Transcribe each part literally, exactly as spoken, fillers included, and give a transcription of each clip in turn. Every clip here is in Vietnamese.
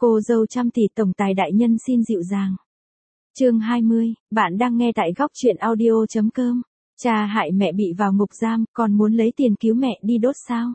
Cô dâu trăm tỷ tổng tài đại nhân xin dịu dàng. Chương hai mươi, bạn đang nghe tại góc truyện audio chấm com. Cha hại mẹ bị vào ngục giam, còn muốn lấy tiền cứu mẹ đi đốt sao?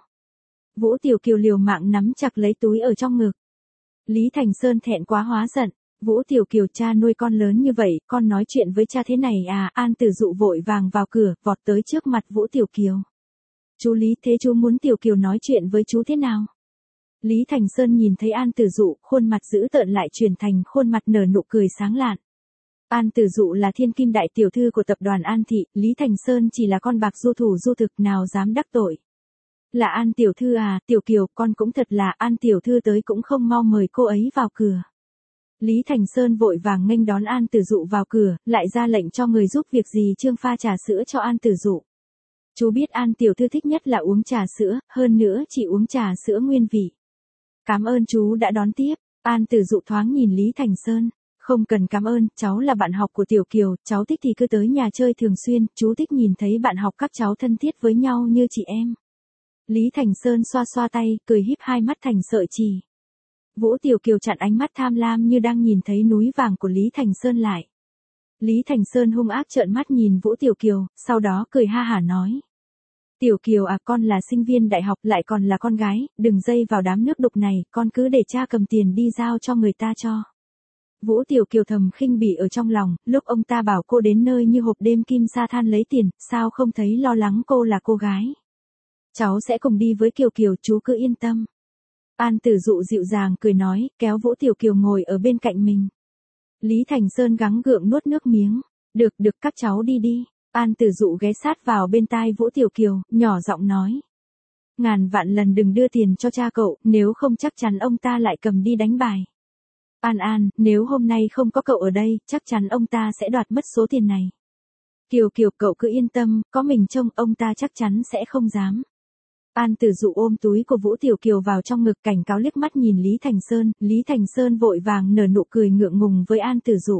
Vũ Tiểu Kiều liều mạng nắm chặt lấy túi ở trong ngực. Lý Thành Sơn thẹn quá hóa giận. Vũ Tiểu Kiều, cha nuôi con lớn như vậy, con nói chuyện với cha thế này à? An Tử Dụ vội vàng vào cửa, vọt tới trước mặt Vũ Tiểu Kiều. Chú Lý, thế chú muốn Tiểu Kiều nói chuyện với chú thế nào? Lý Thành Sơn nhìn thấy An Tử Dụ, khuôn mặt dữ tợn lại chuyển thành khuôn mặt nở nụ cười sáng lạn. An Tử Dụ là thiên kim đại tiểu thư của tập đoàn An Thị, Lý Thành Sơn chỉ là con bạc du thủ du thực, nào dám đắc tội. Là An tiểu thư à? Tiểu Kiều, con cũng thật là. An tiểu thư tới cũng không mau mời cô ấy vào cửa. Lý Thành Sơn vội vàng nghênh đón An Tử Dụ vào cửa, lại ra lệnh cho người giúp việc gì Trương pha trà sữa cho An Tử Dụ. Chú biết An tiểu thư thích nhất là uống trà sữa, hơn nữa chỉ uống trà sữa nguyên vị. Cảm ơn chú đã đón tiếp. An Tử Dụ thoáng nhìn Lý Thành Sơn. Không cần cảm ơn, cháu là bạn học của Tiểu Kiều, cháu thích thì cứ tới nhà chơi thường xuyên, chú thích nhìn thấy bạn học các cháu thân thiết với nhau như chị em. Lý Thành Sơn xoa xoa tay, cười híp hai mắt thành sợi chỉ. Vũ Tiểu Kiều chặn ánh mắt tham lam như đang nhìn thấy núi vàng của Lý Thành Sơn lại. Lý Thành Sơn hung ác trợn mắt nhìn Vũ Tiểu Kiều, sau đó cười ha hả nói. Tiểu Kiều à, con là sinh viên đại học lại còn là con gái, đừng dây vào đám nước đục này, con cứ để cha cầm tiền đi giao cho người ta cho. Vũ Tiểu Kiều thầm khinh bỉ ở trong lòng, lúc ông ta bảo cô đến nơi như hộp đêm kim sa than lấy tiền, sao không thấy lo lắng cô là cô gái. Cháu sẽ cùng đi với Kiều Kiều, chú cứ yên tâm. An Tử Dụ dịu dàng cười nói, kéo Vũ Tiểu Kiều ngồi ở bên cạnh mình. Lý Thành Sơn gắng gượng nuốt nước miếng. Được, được, các cháu đi đi. An Tử Dụ ghé sát vào bên tai Vũ Tiểu Kiều, nhỏ giọng nói. Ngàn vạn lần đừng đưa tiền cho cha cậu, nếu không chắc chắn ông ta lại cầm đi đánh bài. An An, nếu hôm nay không có cậu ở đây, chắc chắn ông ta sẽ đoạt mất số tiền này. Kiều Kiều, cậu cứ yên tâm, có mình trông, ông ta chắc chắn sẽ không dám. An Tử Dụ ôm túi của Vũ Tiểu Kiều vào trong ngực, cảnh cáo liếc mắt nhìn Lý Thành Sơn, Lý Thành Sơn vội vàng nở nụ cười ngượng ngùng với An Tử Dụ.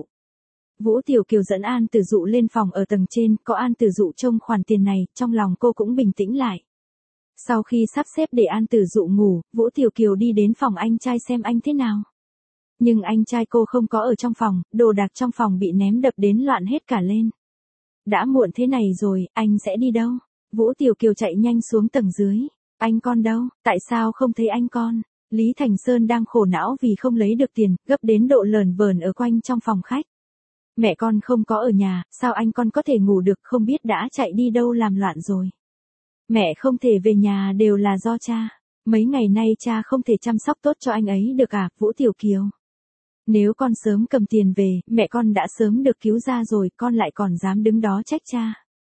Vũ Tiểu Kiều dẫn An Tử Dụ lên phòng ở tầng trên, có An Tử Dụ trông khoản tiền này, trong lòng cô cũng bình tĩnh lại. Sau khi sắp xếp để An Tử Dụ ngủ, Vũ Tiểu Kiều đi đến phòng anh trai xem anh thế nào. Nhưng anh trai cô không có ở trong phòng, đồ đạc trong phòng bị ném đập đến loạn hết cả lên. Đã muộn thế này rồi, anh sẽ đi đâu? Vũ Tiểu Kiều chạy nhanh xuống tầng dưới. Anh con đâu? Tại sao không thấy anh con? Lý Thành Sơn đang khổ não vì không lấy được tiền, gấp đến độ lờn vờn ở quanh trong phòng khách. Mẹ con không có ở nhà, sao anh con có thể ngủ được, không biết đã chạy đi đâu làm loạn rồi. Mẹ không thể về nhà đều là do cha. Mấy ngày nay cha không thể chăm sóc tốt cho anh ấy được à, Vũ Tiểu Kiều? Nếu con sớm cầm tiền về, mẹ con đã sớm được cứu ra rồi, con lại còn dám đứng đó trách cha.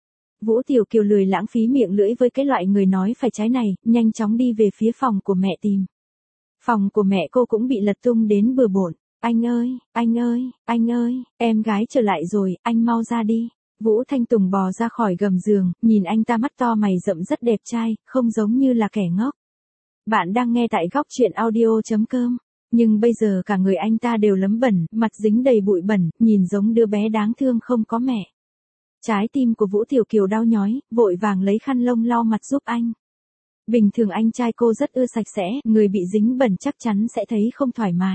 Vũ Tiểu Kiều lười lãng phí miệng lưỡi với cái loại người nói phải trái này, nhanh chóng đi về phía phòng của mẹ tìm. Phòng của mẹ cô cũng bị lật tung đến bừa bộn. Anh ơi, anh ơi, anh ơi, em gái trở lại rồi, anh mau ra đi. Vũ Thanh Tùng bò ra khỏi gầm giường, nhìn anh ta mắt to mày rậm rất đẹp trai, không giống như là kẻ ngốc. Bạn đang nghe tại góc truyện audio chấm com. Nhưng bây giờ cả người anh ta đều lấm bẩn, mặt dính đầy bụi bẩn, nhìn giống đứa bé đáng thương không có mẹ. Trái tim của Vũ Tiểu Kiều đau nhói, vội vàng lấy khăn lông lau mặt giúp anh. Bình thường anh trai cô rất ưa sạch sẽ, người bị dính bẩn chắc chắn sẽ thấy không thoải mái.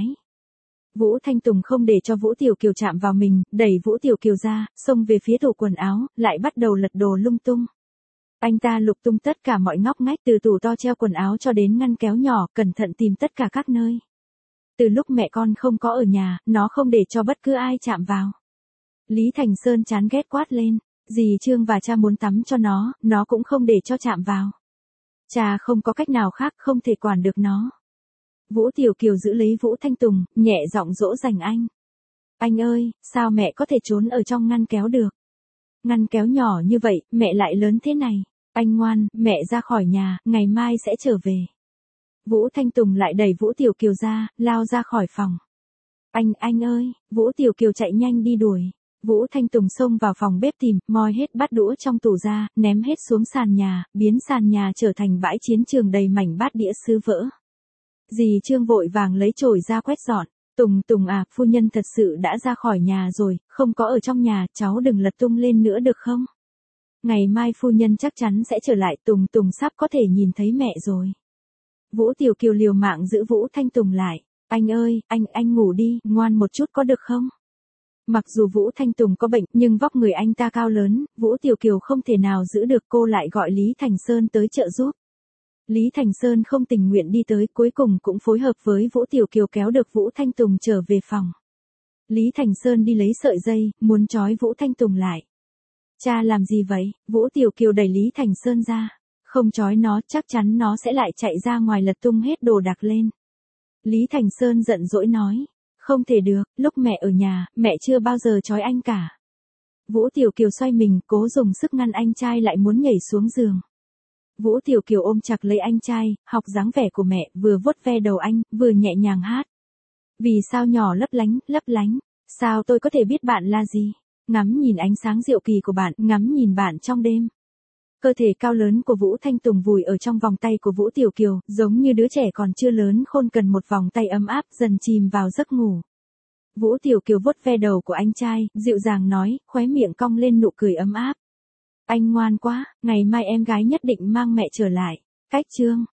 Vũ Thanh Tùng không để cho Vũ Tiểu Kiều chạm vào mình, đẩy Vũ Tiểu Kiều ra, xông về phía tủ quần áo, lại bắt đầu lật đồ lung tung. Anh ta lục tung tất cả mọi ngóc ngách từ tủ to treo quần áo cho đến ngăn kéo nhỏ, cẩn thận tìm tất cả các nơi. Từ lúc mẹ con không có ở nhà, nó không để cho bất cứ ai chạm vào. Lý Thành Sơn chán ghét quát lên, dì Trương và cha muốn tắm cho nó, nó cũng không để cho chạm vào. Cha không có cách nào khác, không thể quản được nó. Vũ Tiểu Kiều giữ lấy Vũ Thanh Tùng, nhẹ giọng dỗ dành anh. Anh ơi, sao mẹ có thể trốn ở trong ngăn kéo được? Ngăn kéo nhỏ như vậy, mẹ lại lớn thế này. Anh ngoan, mẹ ra khỏi nhà, ngày mai sẽ trở về. Vũ Thanh Tùng lại đẩy Vũ Tiểu Kiều ra, lao ra khỏi phòng. Anh, anh ơi, Vũ Tiểu Kiều chạy nhanh đi đuổi. Vũ Thanh Tùng xông vào phòng bếp tìm, moi hết bát đũa trong tủ ra, ném hết xuống sàn nhà, biến sàn nhà trở thành bãi chiến trường đầy mảnh bát đĩa sứ vỡ. Dì Trương vội vàng lấy chổi ra quét dọn. Tùng Tùng à, phu nhân thật sự đã ra khỏi nhà rồi, không có ở trong nhà, cháu đừng lật tung lên nữa được không? Ngày mai phu nhân chắc chắn sẽ trở lại, Tùng Tùng sắp có thể nhìn thấy mẹ rồi. Vũ Tiểu Kiều liều mạng giữ Vũ Thanh Tùng lại. Anh ơi, anh, anh ngủ đi, ngoan một chút có được không? Mặc dù Vũ Thanh Tùng có bệnh, nhưng vóc người anh ta cao lớn, Vũ Tiểu Kiều không thể nào giữ được, cô lại gọi Lý Thành Sơn tới trợ giúp. Lý Thành Sơn không tình nguyện đi tới, cuối cùng cũng phối hợp với Vũ Tiểu Kiều kéo được Vũ Thanh Tùng trở về phòng. Lý Thành Sơn đi lấy sợi dây, muốn trói Vũ Thanh Tùng lại. Cha làm gì vậy? Vũ Tiểu Kiều đẩy Lý Thành Sơn ra. Không trói nó, chắc chắn nó sẽ lại chạy ra ngoài lật tung hết đồ đạc lên. Lý Thành Sơn giận dỗi nói. Không thể được, lúc mẹ ở nhà, mẹ chưa bao giờ trói anh cả. Vũ Tiểu Kiều xoay mình, cố dùng sức ngăn anh trai lại muốn nhảy xuống giường. Vũ Tiểu Kiều ôm chặt lấy anh trai, học dáng vẻ của mẹ, vừa vuốt ve đầu anh, vừa nhẹ nhàng hát. Vì sao nhỏ lấp lánh, lấp lánh, sao tôi có thể biết bạn là gì? Ngắm nhìn ánh sáng diệu kỳ của bạn, ngắm nhìn bạn trong đêm. Cơ thể cao lớn của Vũ Thanh Tùng vùi ở trong vòng tay của Vũ Tiểu Kiều, giống như đứa trẻ còn chưa lớn khôn cần một vòng tay ấm áp, dần chìm vào giấc ngủ. Vũ Tiểu Kiều vuốt ve đầu của anh trai, dịu dàng nói, khóe miệng cong lên nụ cười ấm áp. Anh ngoan quá, ngày mai em gái nhất định mang mẹ trở lại. Cách chương